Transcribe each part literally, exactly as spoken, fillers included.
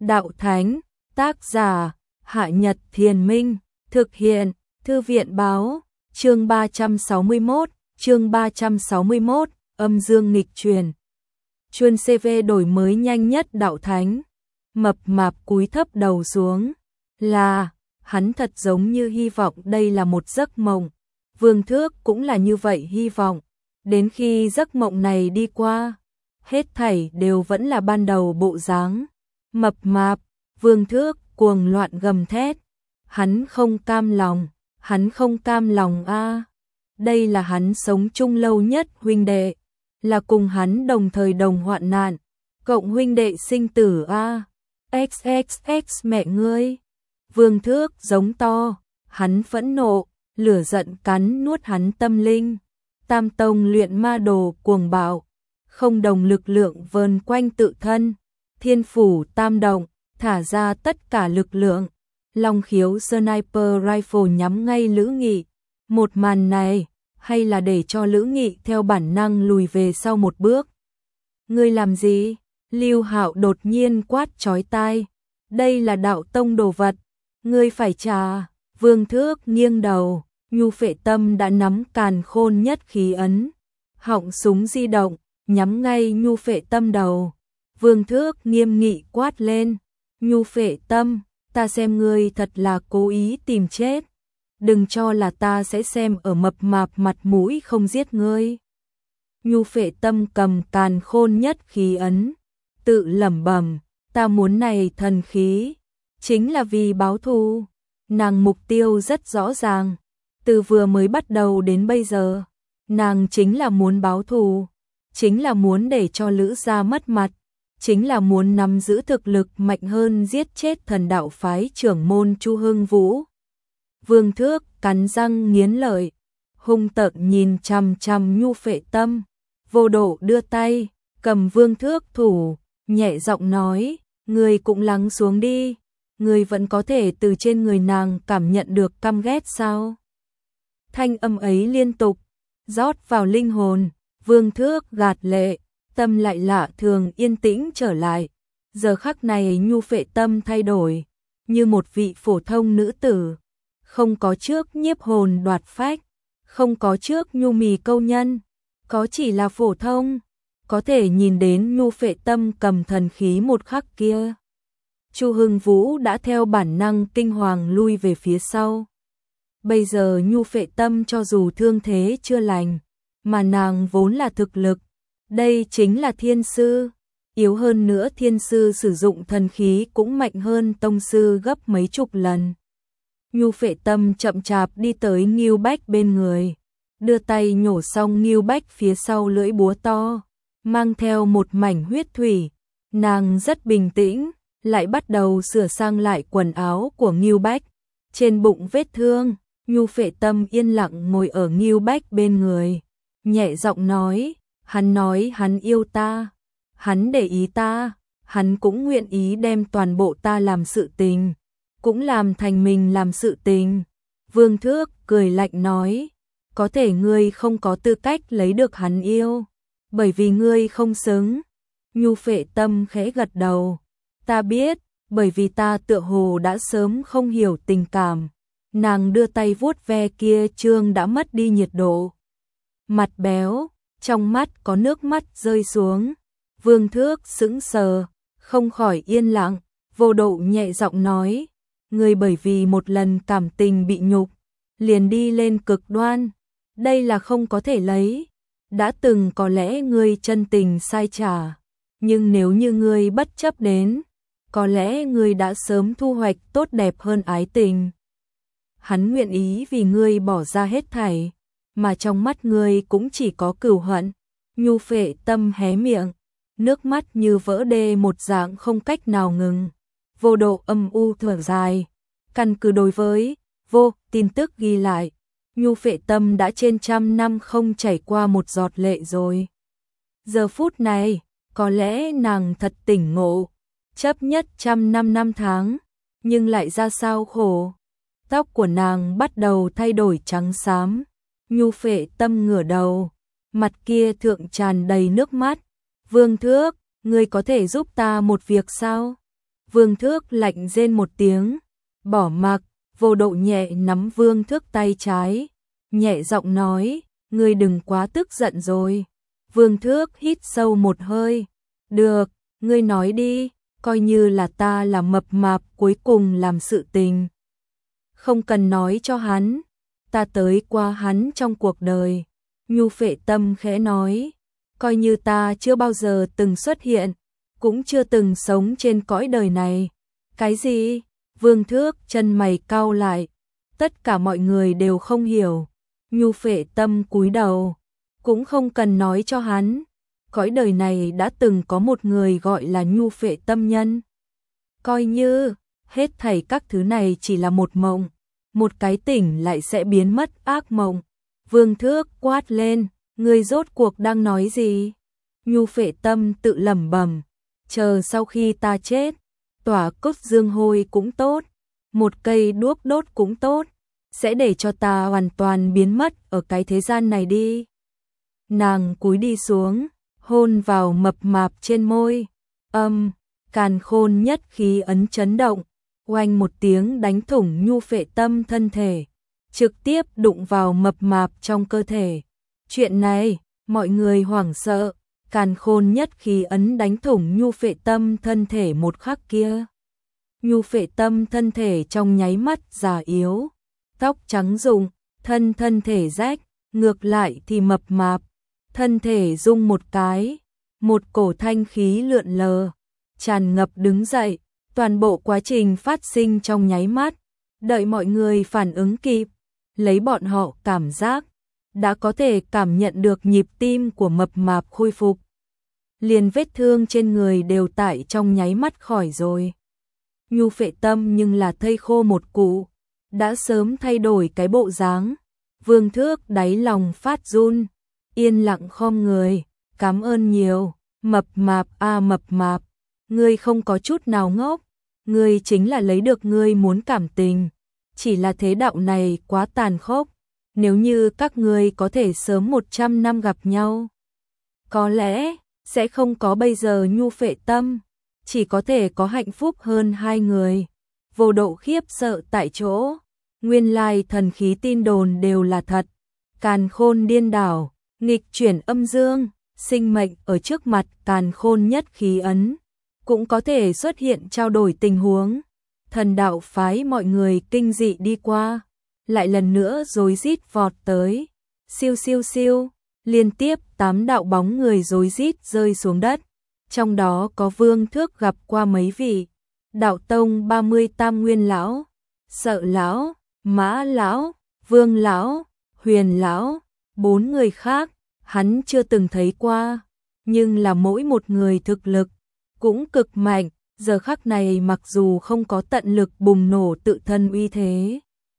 Đạo Thánh, tác giả, Hạ Nhật Thiền Minh, thực hiện, Thư viện Báo, chương ba trăm sáu mươi mốt, chương ba trăm sáu mươi mốt, âm dương nghịch truyền. Chuân xê vê đổi mới nhanh nhất Đạo Thánh, mập mạp cúi thấp đầu xuống, là, hắn thật giống như hy vọng đây là một giấc mộng, Vương Thước cũng là như vậy hy vọng, đến khi giấc mộng này đi qua, hết thảy đều vẫn là ban đầu bộ dáng. Mập mạp, Vương Thước cuồng loạn gầm thét, hắn không cam lòng, hắn không cam lòng a. Đây là hắn sống chung lâu nhất huynh đệ, là cùng hắn đồng thời đồng hoạn nạn, cộng huynh đệ sinh tử a. X X X mẹ ngươi. Vương Thước giống to, hắn phẫn nộ, lửa giận cắn nuốt hắn tâm linh. Tam tông luyện ma đồ cuồng bạo, không đồng lực lượng vờn quanh tự thân, thiên phủ tam động, thả ra tất cả lực lượng, long khiếu sniper rifle nhắm ngay Lữ Nghị. Một màn này, hay là để cho Lữ Nghị theo bản năng lùi về sau một bước. Ngươi làm gì? Lưu Hạo đột nhiên quát chói tai. Đây là đạo tông đồ vật, ngươi phải trả. Vương Thước nghiêng đầu, nhu phệ tâm đã nắm càn khôn nhất khí ấn, họng súng di động, nhắm ngay nhu phệ tâm đầu. Vương Thước nghiêm nghị quát lên, nhu phệ tâm, ta xem ngươi thật là cố ý tìm chết, đừng cho là ta sẽ xem ở mập mạp mặt mũi không giết ngươi. Nhu phệ tâm cầm càn khôn nhất khí ấn, tự lẩm bẩm, ta muốn này thần khí, chính là vì báo thù. Nàng mục tiêu rất rõ ràng, từ vừa mới bắt đầu đến bây giờ, nàng chính là muốn báo thù, chính là muốn để cho Lữ gia mất mặt, chính là muốn nắm giữ thực lực mạnh hơn giết chết thần đạo phái trưởng môn Chu Hưng Vũ. Vương Thước cắn răng nghiến lợi, hung tợn nhìn chằm chằm nhu phệ tâm, vô độ đưa tay, cầm Vương Thước thủ, nhẹ giọng nói, ngươi cũng lắng xuống đi, ngươi vẫn có thể từ trên người nàng cảm nhận được căm ghét sao? Thanh âm ấy liên tục, rót vào linh hồn, Vương Thước gạt lệ, tâm lại lạ thường yên tĩnh trở lại. Giờ khắc này nhu phệ tâm thay đổi, như một vị phổ thông nữ tử, không có trước nhiếp hồn đoạt phách, không có trước nhu mì câu nhân, có chỉ là phổ thông, có thể nhìn đến nhu phệ tâm cầm thần khí một khắc kia. Chu Hưng Vũ đã theo bản năng kinh hoàng lui về phía sau. Bây giờ nhu phệ tâm cho dù thương thế chưa lành, mà nàng vốn là thực lực, đây chính là thiên sư, yếu hơn nữa thiên sư sử dụng thần khí cũng mạnh hơn tông sư gấp mấy chục lần. Nhu phệ tâm chậm chạp đi tới Ngưu Bách bên người, đưa tay nhổ xong Ngưu Bách phía sau lưỡi búa to, mang theo một mảnh huyết thủy, nàng rất bình tĩnh, lại bắt đầu sửa sang lại quần áo của Ngưu Bách, trên bụng vết thương. Nhu phệ tâm yên lặng ngồi ở Ngưu Bách bên người, nhẹ giọng nói, hắn nói hắn yêu ta, hắn để ý ta, hắn cũng nguyện ý đem toàn bộ ta làm sự tình, cũng làm thành mình làm sự tình. Vương Thước cười lạnh nói, có thể ngươi không có tư cách lấy được hắn yêu, bởi vì ngươi không xứng. Nhu phệ tâm khẽ gật đầu, ta biết, bởi vì ta tựa hồ đã sớm không hiểu tình cảm. Nàng đưa tay vuốt ve kia trương đã mất đi nhiệt độ. Mặt béo, trong mắt có nước mắt rơi xuống. Vương Thước sững sờ, không khỏi yên lặng, vô độ nhẹ giọng nói, người bởi vì một lần cảm tình bị nhục, liền đi lên cực đoan, đây là không có thể lấy. Đã từng có lẽ ngươi chân tình sai trả, nhưng nếu như ngươi bất chấp đến, có lẽ ngươi đã sớm thu hoạch tốt đẹp hơn ái tình. Hắn nguyện ý vì ngươi bỏ ra hết thảy, mà trong mắt ngươi cũng chỉ có cừu hận. Nhu phệ tâm hé miệng, nước mắt như vỡ đê một dạng không cách nào ngừng. Vô độ âm u thở dài, căn cứ đối với vô tin tức ghi lại, nhu phệ tâm đã trên trăm năm không chảy qua một giọt lệ rồi. Giờ phút này, có lẽ nàng thật tỉnh ngộ, chấp nhất trăm năm năm tháng, nhưng lại ra sao khổ. Tóc của nàng bắt đầu thay đổi trắng xám, nhu phệ tâm ngửa đầu, mặt kia thượng tràn đầy nước mắt. Vương Thước, ngươi có thể giúp ta một việc sao? Vương Thước lạnh rên một tiếng, bỏ mặc, Vô Độ nhẹ nắm Vương Thước tay trái, nhẹ giọng nói, ngươi đừng quá tức giận rồi. Vương Thước hít sâu một hơi, được, ngươi nói đi, coi như là ta là mập mạp cuối cùng làm sự tình. Không cần nói cho hắn, ta tới qua hắn trong cuộc đời. Nhu Phệ Tâm khẽ nói, coi như ta chưa bao giờ từng xuất hiện, cũng chưa từng sống trên cõi đời này. Cái gì? Vương Thước chân mày cau lại, tất cả mọi người đều không hiểu. Nhu Phệ Tâm cúi đầu, cũng không cần nói cho hắn, cõi đời này đã từng có một người gọi là Nhu Phệ Tâm nhân. Coi như hết thảy các thứ này chỉ là một mộng, một cái tỉnh lại sẽ biến mất ác mộng. Vương Thước quát lên, ngươi rốt cuộc đang nói gì? Nhu Phệ Tâm tự lẩm bẩm, chờ sau khi ta chết, tỏa cốt dương hôi cũng tốt, một cây đuốc đốt cũng tốt, sẽ để cho ta hoàn toàn biến mất ở cái thế gian này đi. Nàng cúi đi xuống, hôn vào mập mạp trên môi, âm, càn khôn nhất khí ấn chấn động, oanh một tiếng đánh thủng Nhu Phệ Tâm thân thể, trực tiếp đụng vào mập mạp trong cơ thể. Chuyện này, mọi người hoảng sợ, càn khôn nhất khí ấn đánh thủng Nhu Phệ Tâm thân thể một khắc kia. Nhu Phệ Tâm thân thể trong nháy mắt già yếu, tóc trắng rụng, thân thân thể rách, ngược lại thì mập mạp, thân thể rung một cái, một cổ thanh khí lượn lờ, tràn ngập đứng dậy, toàn bộ quá trình phát sinh trong nháy mắt, đợi mọi người phản ứng kịp, lấy bọn họ cảm giác, đã có thể cảm nhận được nhịp tim của mập mạp khôi phục. Liền vết thương trên người đều tại trong nháy mắt khỏi rồi. Nhu Phệ Tâm nhưng là thây khô một cụ, đã sớm thay đổi cái bộ dáng. Vương Thước đáy lòng phát run, yên lặng khom người, cảm ơn nhiều, mập mạp a à, mập mạp, ngươi không có chút nào ngốc, ngươi chính là lấy được ngươi muốn cảm tình, chỉ là thế đạo này quá tàn khốc, nếu như các ngươi có thể sớm một trăm năm gặp nhau, có lẽ sẽ không có bây giờ Nhu Phệ Tâm, chỉ có thể có hạnh phúc hơn hai người. Vô Độ khiếp sợ tại chỗ, nguyên lai thần khí tin đồn đều là thật, càn khôn điên đảo, nghịch chuyển âm dương, sinh mệnh ở trước mặt càn khôn nhất khí ấn, cũng có thể xuất hiện trao đổi tình huống. Thần đạo phái mọi người kinh dị đi qua, lại lần nữa rối rít vọt tới, siêu siêu siêu, liên tiếp tám đạo bóng người rối rít rơi xuống đất, trong đó có Vương Thước gặp qua mấy vị, Đạo Tông ba mươi Tam Nguyên lão, Sợ lão, Mã lão, Vương lão, Huyền lão, bốn người khác hắn chưa từng thấy qua, nhưng là mỗi một người thực lực cũng cực mạnh, giờ khắc này mặc dù không có tận lực bùng nổ tự thân uy thế,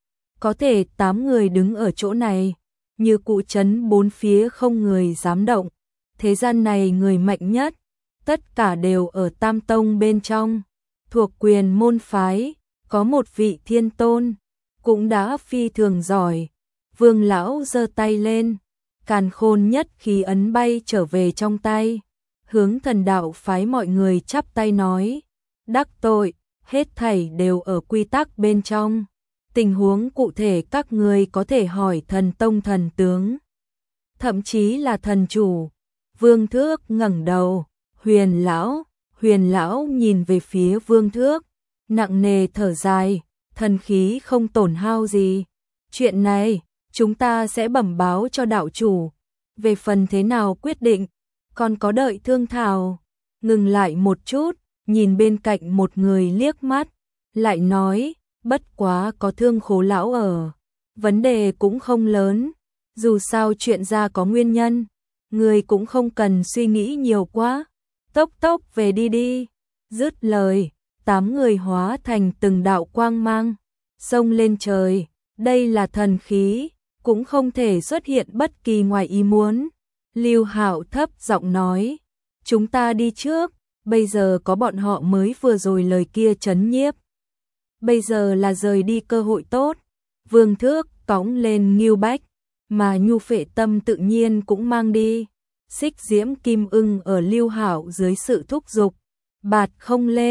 có thể tám người đứng ở chỗ này, như cụ trấn bốn phía không người dám động. Thế gian này người mạnh nhất, tất cả đều ở Tam Tông bên trong, thuộc quyền môn phái, có một vị thiên tôn, cũng đã phi thường giỏi. Vương lão giơ tay lên, càn khôn nhất khí ấn bay trở về trong tay, hướng thần đạo phái mọi người chắp tay nói, đắc tội, hết thảy đều ở quy tắc bên trong. Tình huống cụ thể các người có thể hỏi thần tông thần tướng, thậm chí là thần chủ. Vương Thước ngẩng đầu, Huyền lão, Huyền lão nhìn về phía Vương Thước, nặng nề thở dài, thần khí không tổn hao gì. Chuyện này, chúng ta sẽ bẩm báo cho đạo chủ, về phần thế nào quyết định, còn có đợi thương thảo. Ngừng lại một chút, nhìn bên cạnh một người liếc mắt, lại nói, bất quá có Thương Khố lão ở, vấn đề cũng không lớn, dù sao chuyện ra có nguyên nhân, người cũng không cần suy nghĩ nhiều quá, tốc tốc về đi đi. Dứt lời, tám người hóa thành từng đạo quang mang, xông lên trời, đây là thần khí, cũng không thể xuất hiện bất kỳ ngoài ý muốn. Lưu Hạo thấp giọng nói, chúng ta đi trước, bây giờ có bọn họ mới vừa rồi lời kia trấn nhiếp. Bây giờ là rời đi cơ hội tốt. Vương Thước cõng lên Ngưu Bách, mà Nhu Phệ Tâm tự nhiên cũng mang đi. Xích Diễm Kim Ưng ở Lưu Hạo dưới sự thúc giục, bạt không lên,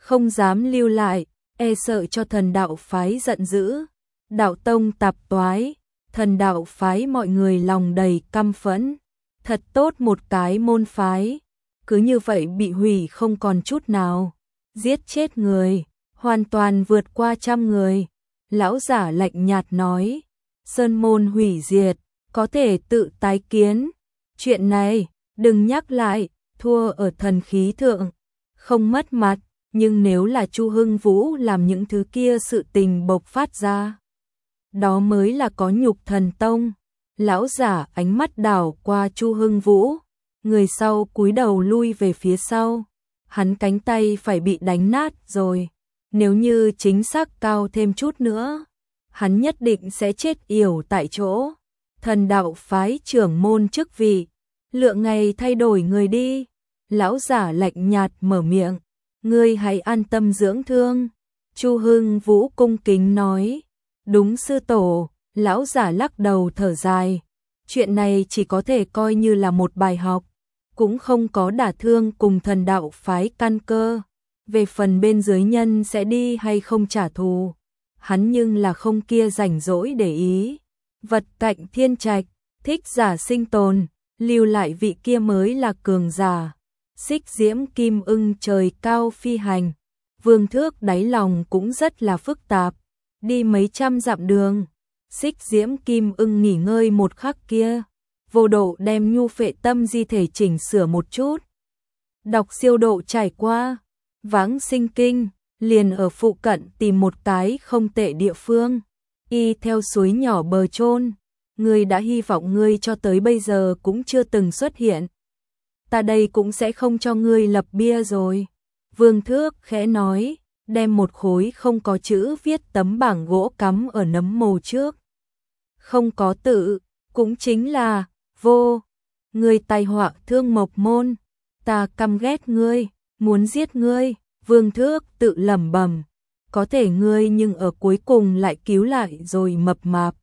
không dám lưu lại, e sợ cho thần đạo phái giận dữ. Đạo tông tạp toái, thần đạo phái mọi người lòng đầy căm phẫn. Thật tốt một cái môn phái, cứ như vậy bị hủy không còn chút nào. Giết chết người, hoàn toàn vượt qua trăm người. Lão giả lạnh nhạt nói, sơn môn hủy diệt, có thể tự tái kiến. Chuyện này, đừng nhắc lại, thua ở thần khí thượng, không mất mặt. Nhưng nếu là Chu Hưng Vũ làm những thứ kia sự tình bộc phát ra, đó mới là có nhục thần tông. Lão giả ánh mắt đảo qua Chu Hưng Vũ, người sau cúi đầu lui về phía sau. Hắn cánh tay phải bị đánh nát rồi, nếu như chính xác cao thêm chút nữa, hắn nhất định sẽ chết yểu tại chỗ. Thần đạo phái trưởng môn chức vị, lượng ngày thay đổi người đi. Lão giả lạnh nhạt mở miệng, ngươi hãy an tâm dưỡng thương. Chu Hưng Vũ cung kính nói, đúng sư tổ. Lão giả lắc đầu thở dài, chuyện này chỉ có thể coi như là một bài học, cũng không có đả thương cùng thần đạo phái căn cơ. Về phần bên dưới nhân sẽ đi hay không trả thù, hắn nhưng là không kia rảnh rỗi để ý. Vật cạnh thiên trạch, thích giả sinh tồn, lưu lại vị kia mới là cường giả. Xích diễm kim ưng trời cao phi hành, Vương Thước đáy lòng cũng rất là phức tạp. Đi mấy trăm dặm đường, Xích diễm kim ưng nghỉ ngơi một khắc kia, vô độ đem nhu phệ tâm di thể chỉnh sửa một chút. Đọc siêu độ trải qua, vãng sinh kinh, liền ở phụ cận tìm một cái không tệ địa phương, y theo suối nhỏ bờ chôn. Ngươi đã hy vọng ngươi cho tới bây giờ cũng chưa từng xuất hiện. Ta đây cũng sẽ không cho ngươi lập bia rồi. Vương Thước khẽ nói, đem một khối không có chữ viết tấm bảng gỗ cắm ở nấm mồ trước. Không có tự, cũng chính là vô. Ngươi tai họa thương mộc môn, ta căm ghét ngươi, muốn giết ngươi. Vương Thước tự lẩm bẩm, có thể ngươi nhưng ở cuối cùng lại cứu lại rồi mập mạp.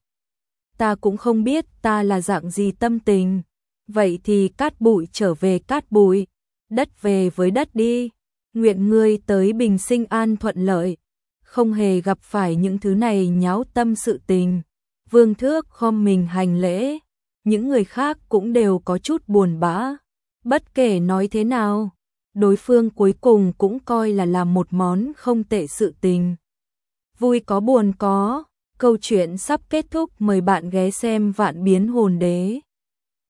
Ta cũng không biết ta là dạng gì tâm tình. Vậy thì cát bụi trở về cát bụi, đất về với đất đi. Nguyện ngươi tới bình sinh an thuận lợi, không hề gặp phải những thứ này nháo tâm sự tình. Vương Thước khom mình hành lễ, những người khác cũng đều có chút buồn bã. Bất kể nói thế nào, đối phương cuối cùng cũng coi là làm một món không tệ sự tình. Vui có buồn có, câu chuyện sắp kết thúc, mời bạn ghé xem Vạn Biến Hồn Đế.